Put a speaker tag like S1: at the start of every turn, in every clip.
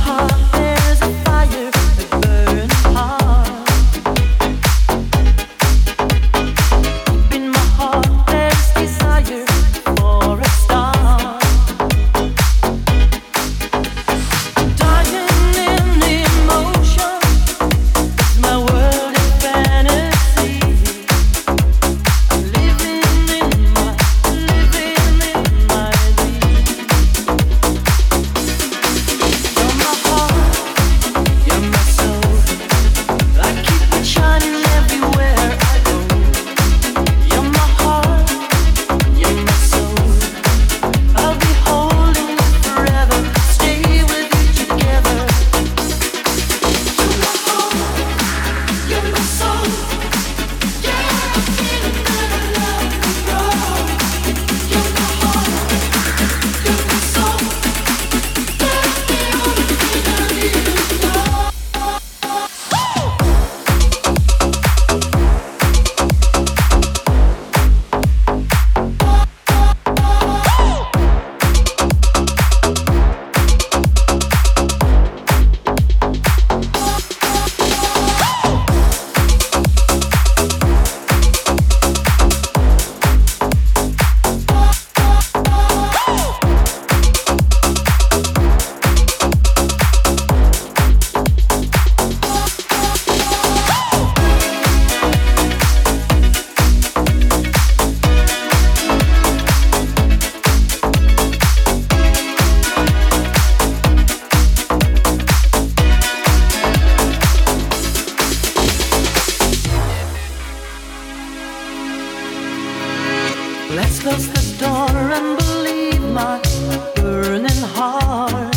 S1: Let's close the door and believe my burning heart.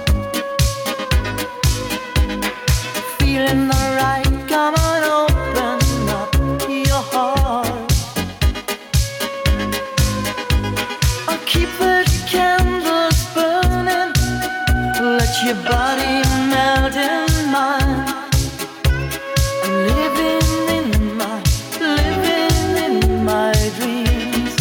S1: Feeling alright, come on, open up your heart. I'll keep the candles burning, let your body melt in mine. I'm living in my dreams.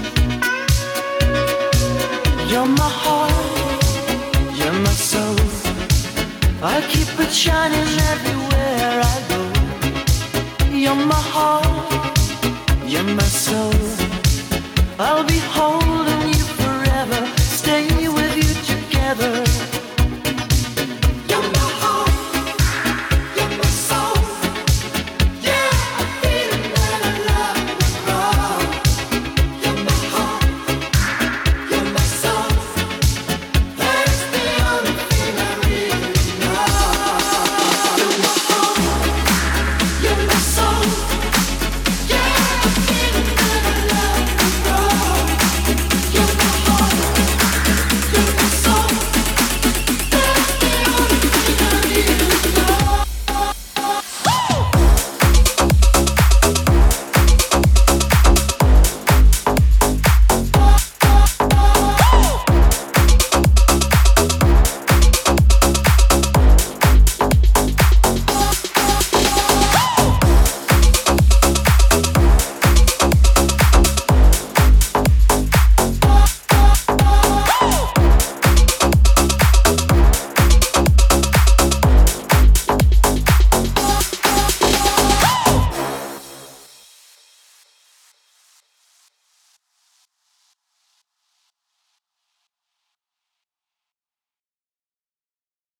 S1: You're my heart, you're my soul. I'll keep it shining everywhere I go. You're my heart, you're my soul. I'll be holding you forever, stay with you together.